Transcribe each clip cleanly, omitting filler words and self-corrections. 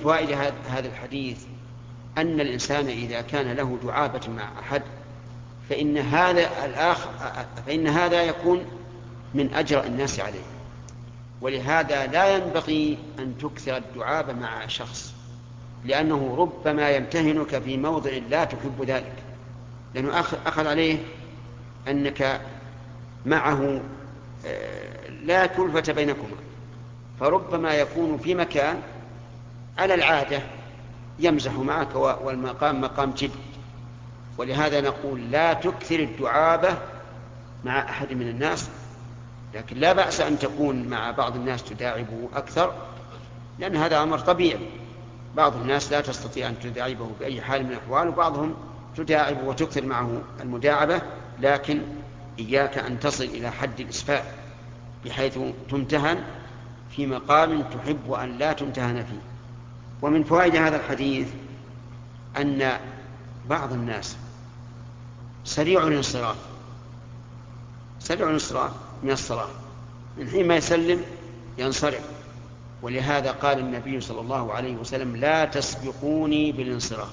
فوائد هذا الحديث أن الإنسان إذا كان له دعابة مع أحد فإن هذا يكون من أجرأ الناس عليه، ولهذا لا ينبغي أن تكثر الدعابة مع شخص، لأنه ربما يمتهنك في موضع لا تحب ذلك، لأنه أخذ عليه أنك معه لا كلفة بينكما، فربما يكون في مكان على العادة يمزح معك والمقام مقام جد. ولهذا نقول لا تكثر الدعابة مع أحد من الناس، لكن لا بأس أن تكون مع بعض الناس تداعبه أكثر، لأن هذا أمر طبيعي. بعض الناس لا تستطيع أن تداعبه بأي حال من الأحوال، وبعضهم تداعب وتكثر معه المداعبة، لكن إياك أن تصل إلى حد الإسفاء بحيث تمتهن في مقام تحب أن لا تمتهن فيه. ومن فوائد هذا الحديث أن بعض الناس سريع الانصراف من الصلاة، من حين ما يسلم ينصرف. ولهذا قال النبي صلى الله عليه وسلم لا تسبقوني بالانصراف.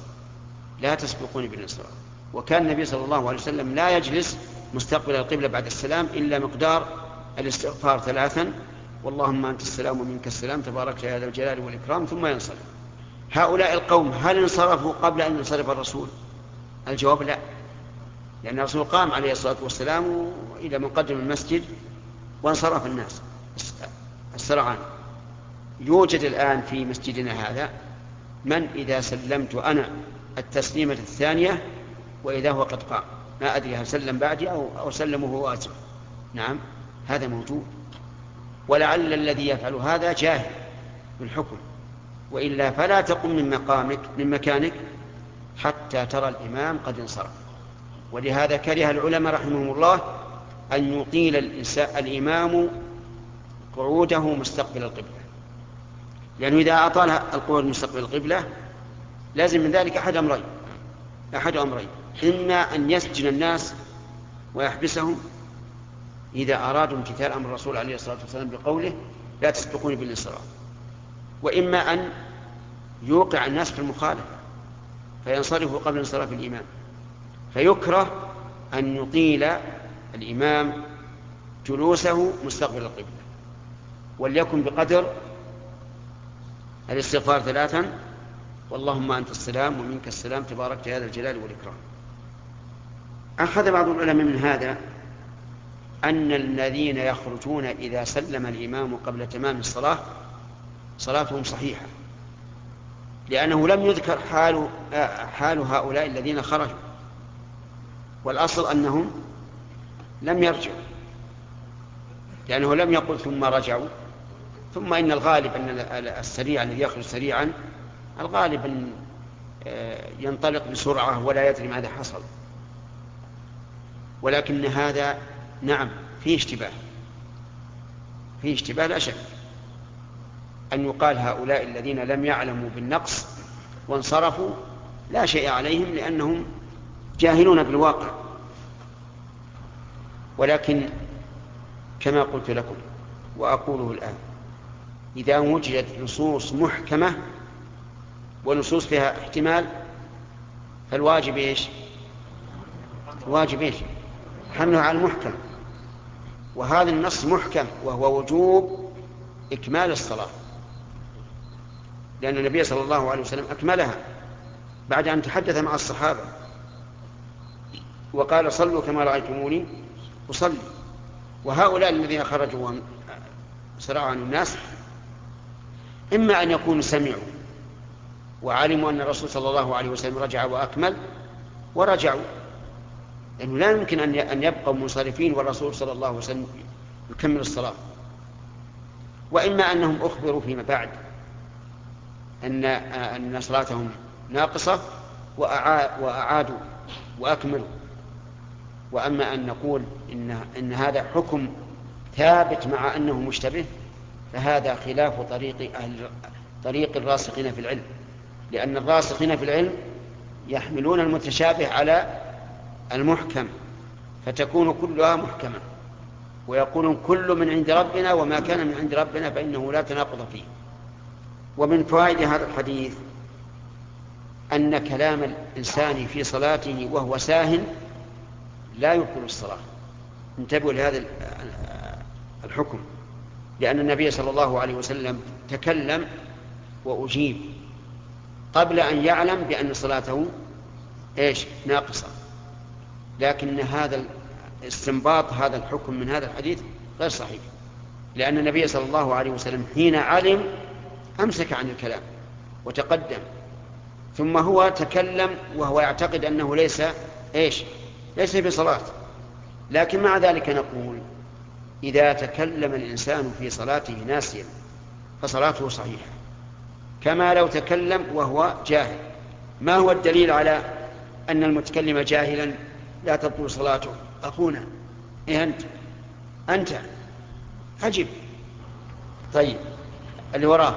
وكان النبي صلى الله عليه وسلم لا يجلس مستقبل القبلة بعد السلام إلا مقدار الاستغفار 3: واللهم أنت السلام ومنك السلام تبارك يا ذا الجلال والإكرام، ثم ينصرف. هؤلاء القوم هل انصرفوا قبل أن ينصرف الرسول؟ الجواب لا، لأن الرسول قام عليه الصلاة والسلام إلى مقدم المسجد وانصرف الناس السرعان. يوجد الآن في مسجدنا هذا من إذا سلمت أنا التسليمة الثانية وإذا هو قد قام، ما أدري هل سلم بعدي أو سلمه هو أسف. نعم، هذا موجود، ولعل الذي يفعل هذا جاهل بالحكم، وإلا فلا تقم من مكانك حتى ترى الإمام قد انصرف. ولهذا كره العلماء رحمهم الله أن يطيل الإمام قعوده مستقبل القبلة، لأنه إذا أطال القعود مستقبل القبلة لازم من ذلك أحد أمرين: إما أن يسجن الناس ويحبسهم إذا أرادوا امتثال أمر الرسول عليه الصلاة والسلام بقوله لا تسبقوني بالانصراف، وإما أن يوقع الناس في المخالفة فينصرفوا قبل انصراف الإمام. فيكره أن يطيل الإمام جلوسه مستقبل القبلة، وليكن بقدر الاستغفار 3: واللهم أنت السلام ومنك السلام تبارك يا ذا الجلال والإكرام. أخذ بعض العلماء من هذا أن الذين يخرجون إذا سلم الإمام قبل تمام الصلاة صلاتهم صحيحة، لأنه لم يذكر حال هؤلاء الذين خرجوا، والأصل أنهم لم يرجعوا، لأنه لم يقل ثم رجعوا. ثم إن الغالب أن السريع الذي يخرج سريعا الغالب أن ينطلق بسرعة ولا يدري ماذا حصل. ولكن هذا نعم فيه اشتباه لا شك، أن يقال هؤلاء الذين لم يعلموا بالنقص وانصرفوا لا شيء عليهم لأنهم جاهلون بالواقع. ولكن كما قلت لكم وأقوله الآن، إذا وجدت نصوص محكمة ونصوص فيها احتمال فالواجب إيش؟ حمله على المحكم. وهذا النص محكم وهو وجوب إكمال الصلاة، لأن النبي صلى الله عليه وسلم أكملها بعد أن تحدث مع الصحابة وقال صلوا كما رأيتموني أصلي. وهؤلاء الذين خرجوا سرعوا عن الناس إما أن يكونوا سمعوا وعلموا أن الرسول صلى الله عليه وسلم رجع وأكمل ورجعوا، لأنه لا يمكن أن يبقوا منصرفين والرسول صلى الله عليه وسلم يكمل الصلاة. وإما أنهم أخبروا فيما بعد أن صلاتهم ناقصة وأعادوا وأكملوا. وأما أن نقول إن هذا حكم ثابت مع أنه مشتبه فهذا خلاف طريق الراسخين في العلم، لأن الراسخين في العلم يحملون المتشابه على المحكم فتكون كلها محكمة، ويقولون كل من عند ربنا وما كان من عند ربنا فإنه لا تناقض فيه. ومن فوائد هذا الحديث أن كلام الإنسان في صلاته وهو ساهٍ لا يبطل الصلاة. انتبهوا لهذا الحكم، لأن النبي صلى الله عليه وسلم تكلم وأجيب قبل أن يعلم بأن صلاته ناقصة، لكن هذا استنباط هذا الحكم من هذا الحديث غير صحيح، لأن النبي صلى الله عليه وسلم حين علم أمسك عن الكلام وتقدم، ثم هو تكلم وهو يعتقد أنه ليس بصلاة. لكن مع ذلك نقول إذا تكلم الإنسان في صلاته ناسيا فصلاته صحيحة، كما لو تكلم وهو جاهل. ما هو الدليل على أن المتكلم جاهلا لا تبطل صلاته؟ أخونا أنت أجب. طيب اللي وراه.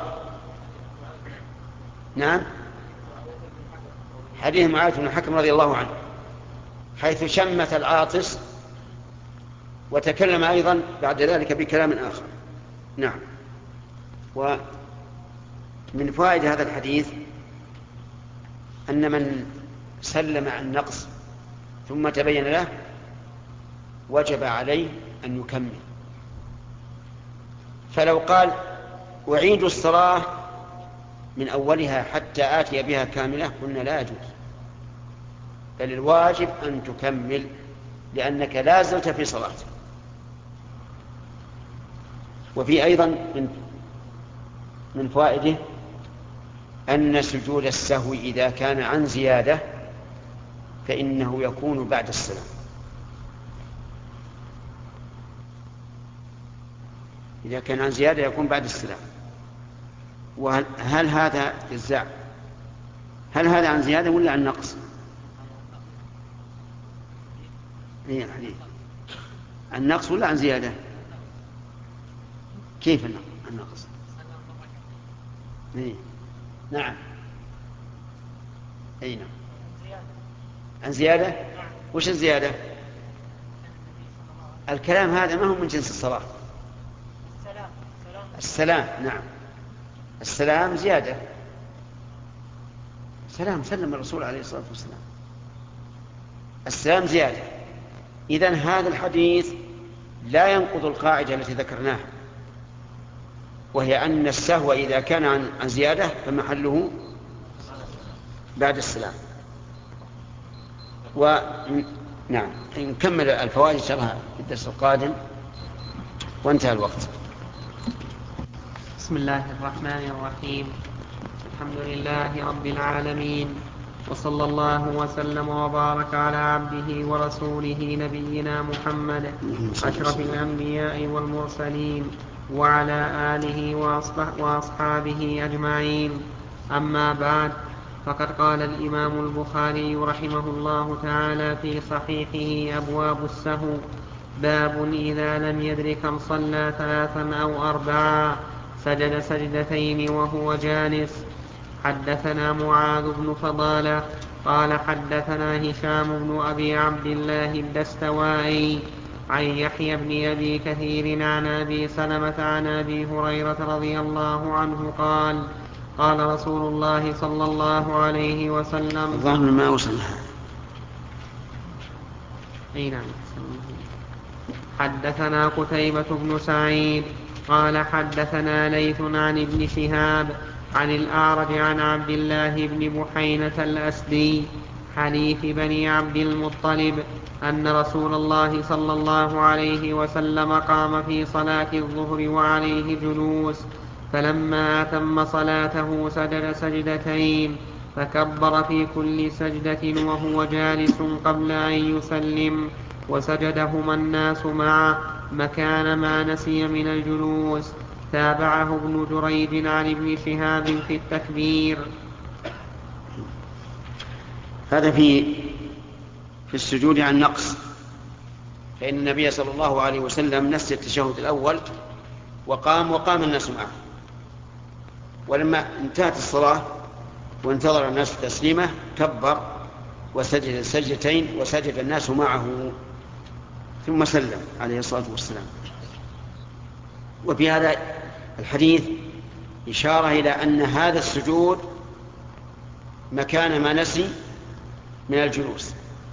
نعم، حديث معاذ بن الحكم رضي الله عنه حيث شمت العاطس وتكلم أيضا بعد ذلك بكلام آخر. نعم. ومن فوائد هذا الحديث أن من سلم عن نقص ثم تبين له وجب عليه أن يكمل. فلو قال أعيد الصلاة من أولها حتى آتي بها كاملة قلنا لا يجوز، بل الواجب أن تكمل لأنك لا زلت في صلاة. وفي أيضا من فوائده أن سجود السهو إذا كان عن زيادة فإنه يكون بعد السلام. إذا كان عن زيادة يكون بعد السلام. وهل هذا جزاء؟ هل هذا عن زيادة ولا عن نقص؟ هي الحديث عن نقص ولا عن زيادة؟ كيف النقص؟ نعم. أي نعم، عن زيادة. وش الزيادة؟ الكلام هذا ما هو من جنس الصلاة. السلام. نعم، السلام زيادة. سلم الرسول عليه الصلاة والسلام، السلام زيادة. إذن هذا الحديث لا ينقض القاعدة التي ذكرناها، وهي أن السهو إذا كان عن زيادة فمحله بعد السلام. نعم، نكمل الفوائد إن شاء الله في الدرس القادم، وانتهى الوقت. بسم الله الرحمن الرحيم. الحمد لله رب العالمين، وصلى الله وسلم وبارك على عبده ورسوله نبينا محمد أشرف الأنبياء والمرسلين وعلى آله وأصحابه أجمعين. أما بعد، فقد قال الإمام البخاري رحمه الله تعالى في صحيحه أبواب السهو: باب إذا لم يدر كم صلى 3 أو 4 سجد سجدتين وهو جالس. حدثنا معاذ بن فضالة قال حدثنا هشام بن أبي عبد الله الدستوائي عن يحيى بن أبي كثير عن أبي سلمة عن أبي هريرة رضي الله عنه قال: قال رسول الله صلى الله عليه وسلم: الظاهر ما وصلها. حدثنا قتيبة بن سعيد قال حدثنا ليث عن ابن شهاب عن الأعرج عن عبد الله بن بحينة الأسدي حليف بني عبد المطلب أن رسول الله صلى الله عليه وسلم قام في صلاة الظهر وعليه جلوس، فلما أتم صلاته سجد سجدتين، فكبر في كل سجدة وهو جالس قبل أن يسلم، وسجدهما الناس معه مكان ما نسي من الجلوس. تابعه ابن جريج عن ابن شهاب في التكبير. هذا في السجود عن نقص، فإن النبي صلى الله عليه وسلم نسي التشهد الأول وقام الناس معه، ولما انتهت الصلاة وانتظر الناس تسليمه كبر وسجد سجدتين وسجد الناس معه ثم سلم عليه الصلاة والسلام. وفي هذا الحديث إشارة إلى أن هذا السجود مكان ما نسي من الجلوس،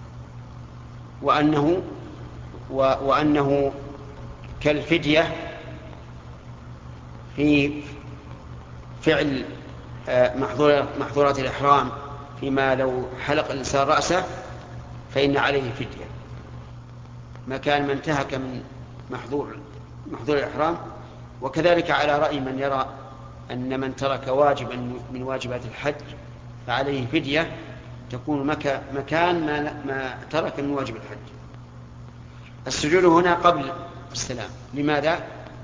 وأنه كالفدية في فعل محظورات الإحرام، فيما لو حلق الإنسان رأسه فإن عليه فدية مكان ما انتهك من محظور الإحرام. وكذلك على رأي من يرى أن من ترك واجبا من واجبات الحج فعليه فدية تكون مكان ما ترك من واجب الحج. السجود هنا قبل السلام. لماذا؟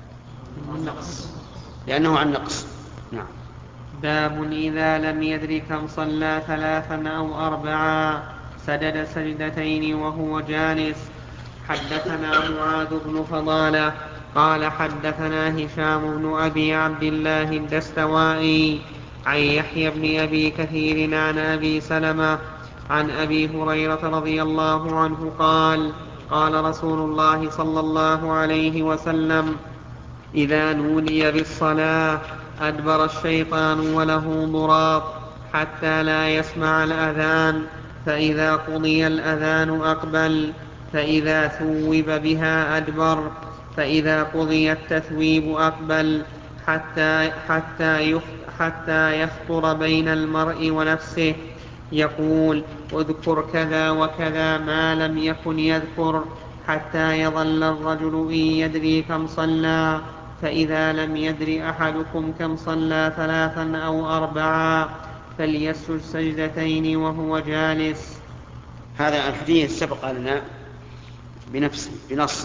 لأنه عن نقص. نعم. باب إذا لم يدر كم صلى 3 أو 4 سجد سجدتين وهو جالس. حدثنا معاذ بن فضالة قال حدثنا هشام بن أبي عبد الله الدستوائي عن يحيى بن أبي كثير عن أبي سلمة عن أبي هريرة رضي الله عنه قال قال رسول الله صلى الله عليه وسلم: إذا نودي بالصلاة أدبر الشيطان وله ضراط حتى لا يسمع الأذان، فإذا قضي الأذان أقبل، فإذا ثوب بها أدبر، فإذا قضي التثويب أقبل، حتى يخطر بين المرء ونفسه يقول: اذكر كذا وكذا ما لم يكن يذكر، حتى يظل الرجل إن يدري كم صلى، فإذا لم يدر أحدكم كم صلى 3 أو 4 فليسجد سجدتين وهو جالس. هذا الحديث سبق لنا بنص،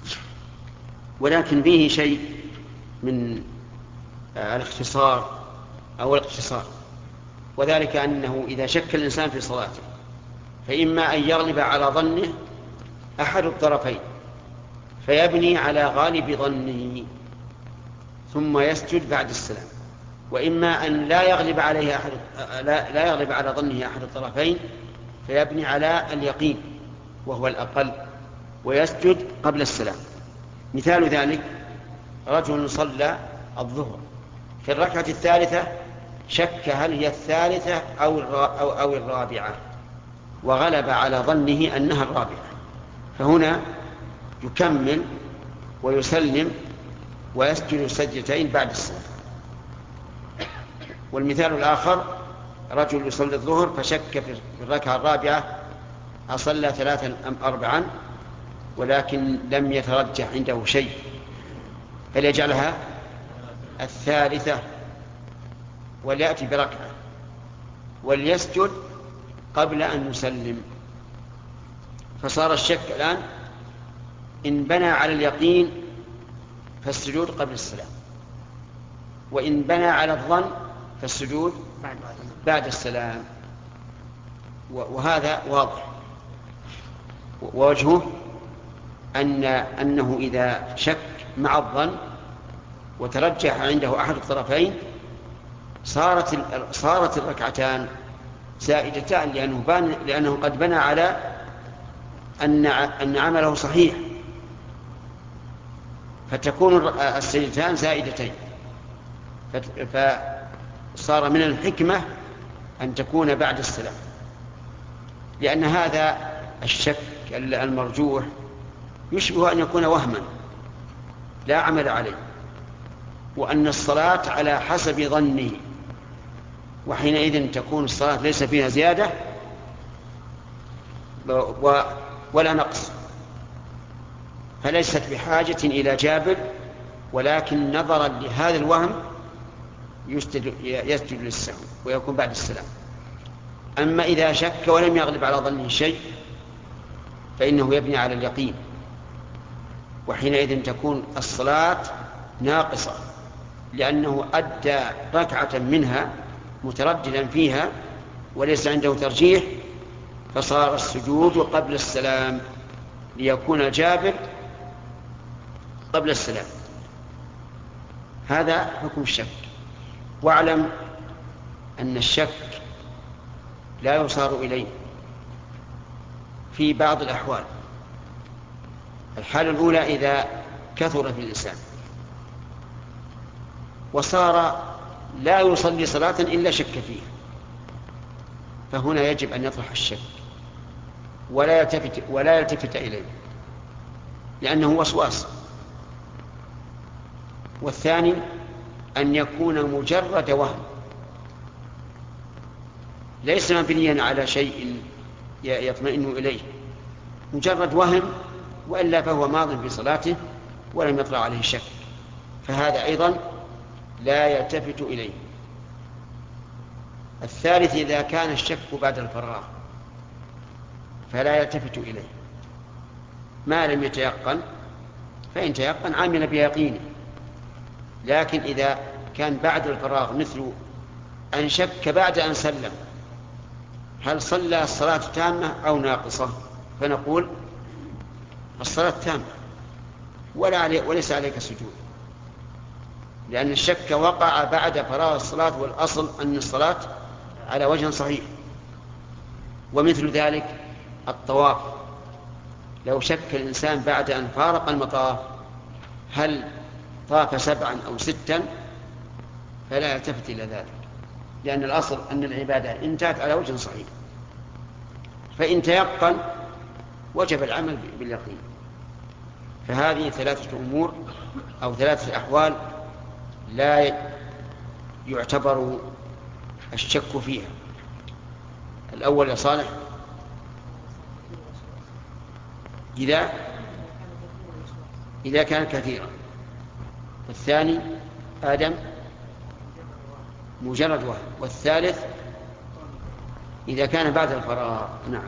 ولكن فيه شيء من الاختصار أو الاقتصار، وذلك أنه إذا شك الإنسان في صلاته فإما أن يغلب على ظنه أحد الطرفين فيبني على غالب ظنه ثم يسجد بعد السلام، وإما أن لا يغلب على ظنه أحد الطرفين فيبني على اليقين وهو الأقل ويسجد قبل السلام. مثال ذلك: رجل صلى الظهر في الركعة الثالثة شك هل هي الثالثة أو الرابعة، وغلب على ظنه أنها الرابعة، فهنا يكمل ويسلم ويسجد سجدتين بعد السلام. والمثال الآخر: رجل يصلي الظهر فشك في الركعة الرابعة أصلى 3 أم 4، ولكن لم يترجح عنده شيء فليجعلها الثالثة وليأتي بركعة وليسجد قبل أن يسلم. فصار الشك الآن إن بنى على اليقين فالسجود قبل السلام، وإن بنى على الظن فالسجود بعد السلام. وهذا واضح، ووجهه أنه إذا شك مع الظن وترجح عنده أحد الطرفين صارت الركعتان زائدتان، لأنه قد بنى على أن عمله صحيح، فتكون السجدتان زائدتين، فصار من الحكمة أن تكون بعد السلام، لأن هذا الشك المرجوح يشبه أن يكون وهما لا عمل عليه، وأن الصلاة على حسب ظنه، وحينئذ تكون الصلاة ليس فيها زيادة ولا نقص، فليست بحاجة إلى جابر، ولكن نظرا لهذا الوهم يسجد للسهو ويكون بعد السلام. أما إذا شك ولم يغلب على ظنه شيء فإنه يبني على اليقين، وحينئذ تكون الصلاة ناقصة، لأنه أدى ركعة منها مترددا فيها وليس عنده ترجيح، فصار السجود قبل السلام ليكون الجابر قبل السلام. هذا حكم الشك. واعلم أن الشك لا يصار إليه في بعض الأحوال. الحالة الأولى إذا كثر في الإنسان وصار لا يصلي صلاة إلا شك فيها، فهنا يجب أن يطرح الشك ولا يلتفت إليه لأنه وسواس. والثاني أن يكون مجرد وهم ليس مبنيا على شيء يطمئن إليه، مجرد وهم، وإلا فهو ماض في صلاته ولم يطلع عليه شك، فهذا أيضا لا يلتفت إليه. الثالث إذا كان الشك بعد الفراغ فلا يلتفت إليه ما لم يتيقن، فإن تيقن عمل بيقينه. لكن إذا كان بعد الفراغ مثل أن شك بعد أن سلم هل صلى الصلاة تامة أو ناقصة، فنقول الصلاة تامة وليس عليك سجود، لأن الشك وقع بعد فراغ الصلاة، والأصل أن الصلاة على وجه صحيح. ومثل ذلك الطواف، لو شك الإنسان بعد أن فارق المطاف هل طاف 7 أو 6 فلا يلتفت إلى ذلك، لأن الأصل أن العبادة انتهت على وجه صحيح. فإن تيقن وجب العمل باليقين. فهذه 3 أمور أو 3 أحوال لا يعتبر الشك فيها. الأول يا صالح إذا كان كثيرا، والثاني آدم مجرد وهم، والثالث إذا كان بعد الفراغ. نعم.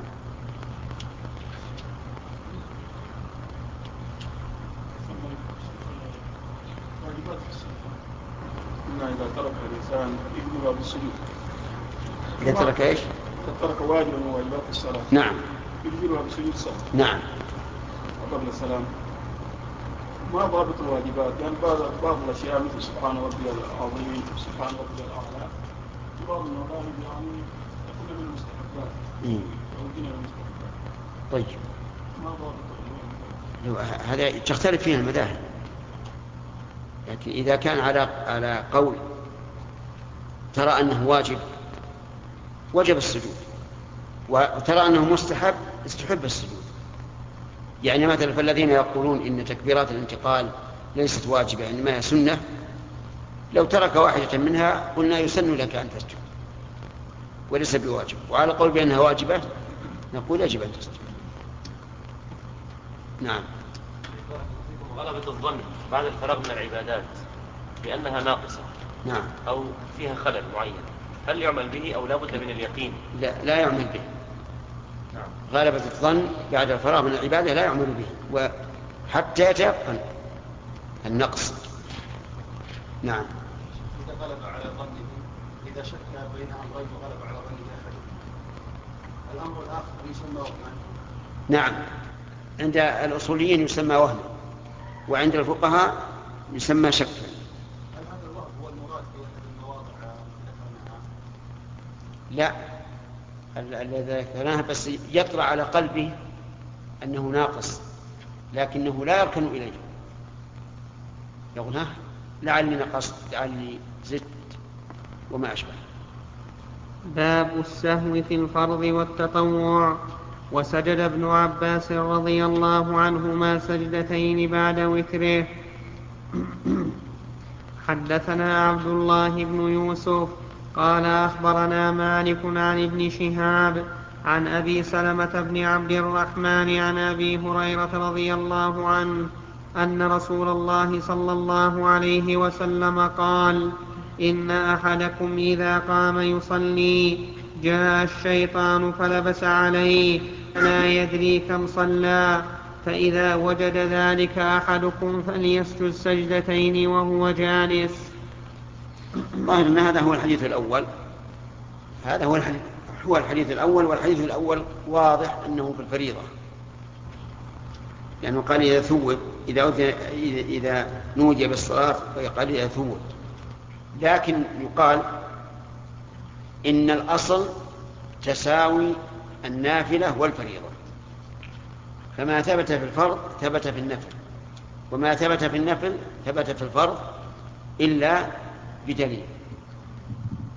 إذا ترك الإنسان يجبر بالسجود. إذا ترك إيش؟ إذا ترك واجبا من واجبات الصلاة. نعم. يجبرها بسجود الصلاة. نعم. وقبل السلام. ما ضابط الواجبات؟ يعني بعض الأشياء مثل سبحان ربي العظيم، سبحان ربي الأعلى، بعض المطالب يعني تكون من المستحبات. أو من المستحبات. طيب. ما ضابط هذا تختلف فيه المذاهب، لكن إذا كان على قول ترى أنه واجب وجب السجود، وترى أنه مستحب استحب السجود. يعني مثلا فالذين يقولون إن تكبيرات الانتقال ليست واجبة إنما هي سنة، لو ترك واحدة منها قلنا يسن لك أن تسجد وليس بواجب. وعلى قول بأنها واجبة نقول يجب أن تسجد. نعم. غلبة الظن بعد الفراغ من العبادات بأنها ناقصة، نعم، أو فيها خلل معين، هل يعمل به أو لا بد من اليقين؟ لا يعمل به. نعم. غلبة الظن بعد الفراغ من العبادة لا يعمل به وحتى يتيقن النقص. نعم. إذا غلب على ظنه، إذا شك بين أمرين وغلب على ظنه أحد، الأمر الآخر يسمى وهما. نعم، عند الأصوليين يسمى وهما، وعند الفقهاء يسمى شكا. هل هذا الوهم هو المراد في المواضع التي ذكرناها؟ لا، الذي ذكرناها بس يطلع على قلبه أنه ناقص لكنه لا يركن إليه، يقول لعلي نقصت لعلي زدت وما أشبه. باب السهو في الفرض والتطوع. وسجد ابن عباس رضي الله عنهما سجدتين بعد وتره. حدثنا عبد الله بن يوسف قال أخبرنا مالك عن ابن شهاب عن أبي سلمة بن عبد الرحمن عن أبي هريرة رضي الله عنه أن رسول الله صلى الله عليه وسلم قال: إن أحدكم إذا قام يصلي جاء الشيطان فلبس عليه لا يدري كم صلى، فإذا وجد ذلك أحدكم فليسجد سجدتين وهو جالس. ظاهر أن هذا هو الحديث الأول، هذا هو الحديث الأول، والحديث الأول واضح أنه في الفريضة، لأنه قال إذا ثوب إذا نودي بالصلاة قال إذا ثوب. لكن يقال إن الأصل تساوي النافلة والفريضة، فما ثبت في الفرض ثبت في النفل، وما ثبت في النفل ثبت في الفرض إلا بدليل.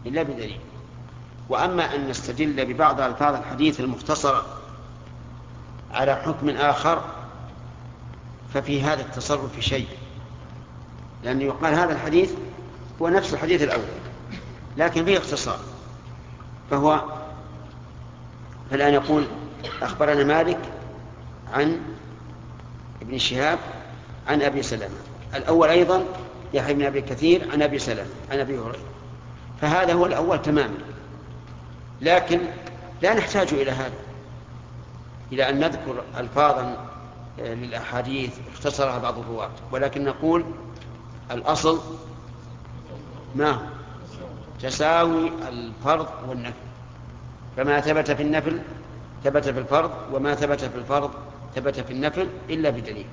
إلا بدليل. وأما أن نستدل ببعض ألفاظ الحديث المختصرة على حكم آخر ففي هذا التصرف شيء، لأن يقال هذا الحديث هو نفس الحديث الأول لكن فيه اختصار. فالآن يقول أخبرنا مالك عن ابن شهاب عن أبي سلمة، الأول أيضا يحيى بن أبي كثير عن أبي سلمة عن أبي هريرة، فهذا هو الأول تماما. لكن لا نحتاج إلى هذا، إلى أن نذكر ألفاظا للأحاديث اختصرها بعض الرواة، ولكن نقول الأصل ما هو تساوي الفرض والنفل، فما ثبت في النفل ثبت في الفرض، وما ثبت في الفرض ثبت في النفل إلا بدليل.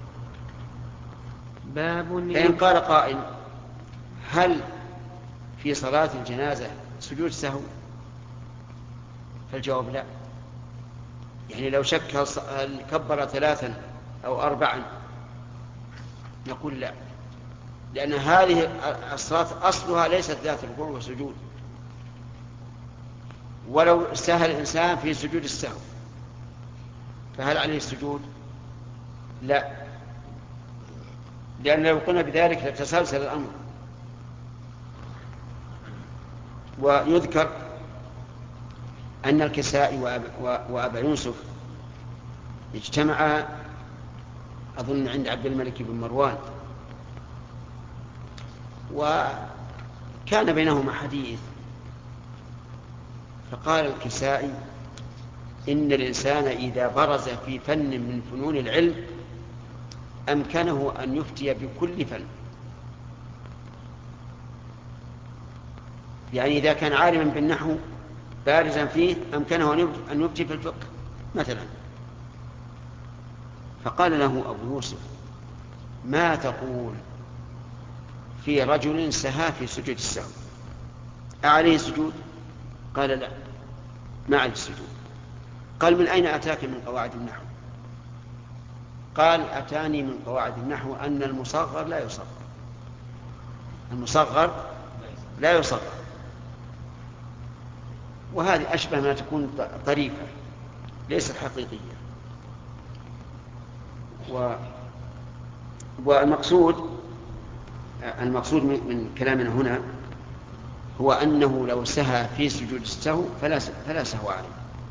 فإن قال قائل هل في صلاة الجنازة سجود سهو؟ فالجواب لا. يعني لو شك هل كبر 3 أو 4 نقول لا، لأن هذه الصلاة أصلها ليست ذات ركوع وسجود. ولو سهل الإنسان في سجود السهو فهل عليه السجود؟ لا، لأن لو قلنا بذلك لتسلسل الأمر. ويذكر أن الكسائي وأبا يوسف اجتمعا أظن عند عبد الملك بن مروان، وكان بينهما حديث، فقال الكسائي إن الإنسان إذا برز في فن من فنون العلم أمكنه أن يفتي بكل فن. يعني إذا كان عالما بالنحو بارزا فيه أمكنه أن يفتي في الفقه مثلا. فقال له أبو يوسف ما تقول في رجل سهى في سجود السهو أعليه سجود؟ قال لا، ما عليه السجود. قال من أين أتاك من قواعد النحو؟ قال أتاني من قواعد النحو أن المصغر لا يصغر، المصغر لا يصغر. وهذه أشبه ما تكون طريفة ليست حقيقية. والمقصود من كلامنا هنا هو أنه لو سهى في سجود السهو فلا سهو عليه.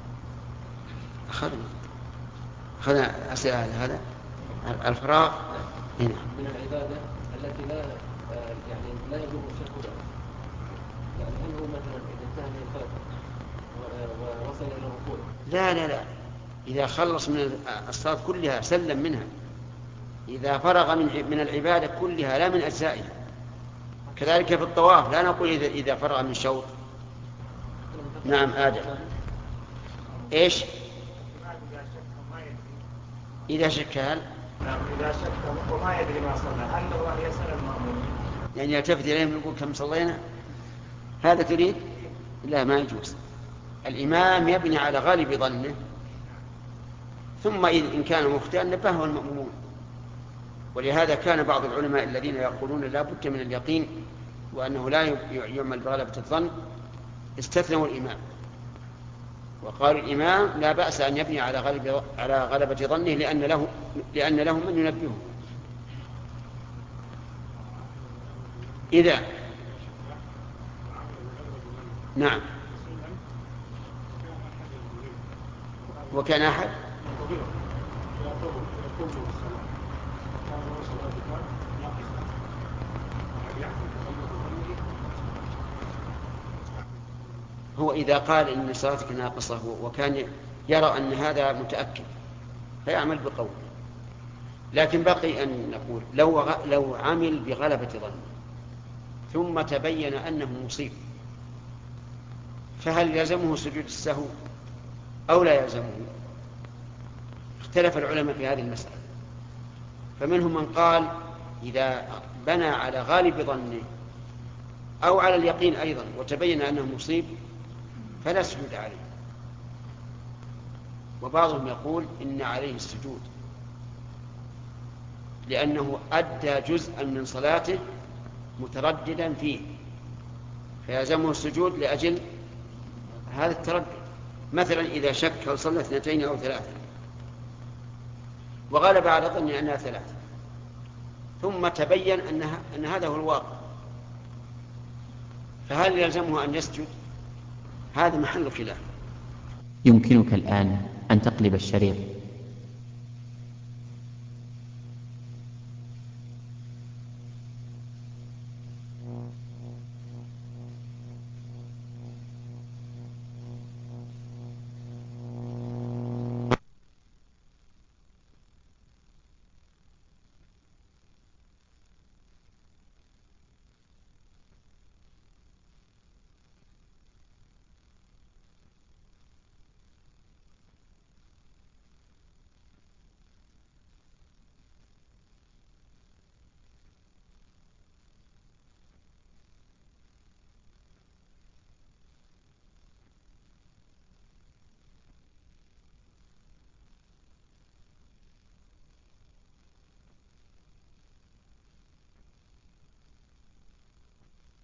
أخذنا أسئلة على هذا الفراغ هنا من العبادة التي لا يجوز الشهود، يعني هل هو مثلا إذا انتهى من الفاتحة ووصل إلى الركوع؟ لا، إذا خلص من الصلاة كلها سلم منها، إذا فرغ من العبادة كلها لا من أجزائها. كذلك في الطواف لا نقول إذا فرغ من شوط. نعم آدم. إيش؟ إذا شك هل؟ إذا شك وما يدري ما صلى هل له أن يسأل المأمومين؟ يعني يلتفت إليهم يقول كم صلينا؟ هذا تريد؟ لا، ما يجوز. الإمام يبني على غالب ظنه، ثم إن كان مخطئا نبهه المأمومون. ولهذا كان بعض العلماء الذين يقولون لا بد من اليقين وأنه لا يعمل بغلبة الظن استثنوا الإمام، وقال الإمام لا بأس أن يبني على غلبة ظنه لأن له من ينبهه. إذا نعم وكان أحد هو إذا قال إن صلاتك ناقصة وكان يرى أن هذا متأكد فيعمل بقوله. لكن بقي أن نقول لو عمل بغلبة ظنه ثم تبين أنه مصيب فهل يلزمه سجود السهو أو لا يلزمه؟ اختلف العلماء في هذه المسألة، فمنهم من قال إذا بنى على غالب ظنه أو على اليقين أيضا وتبين أنه مصيب فلا سجود عليه، وبعضهم يقول إن عليه السجود لأنه أدى جزءا من صلاته مترددا فيه، فيلزمه السجود لأجل هذا التردد. مثلا إذا شك هل صلى 2 أو 3 وغلب على ظني أنها 3 ثم تبين أن هذا هو الواقع، فهل يلزمه أن يسجد؟ هذا محل خلاف. يمكنك الآن أن تقلب الشريط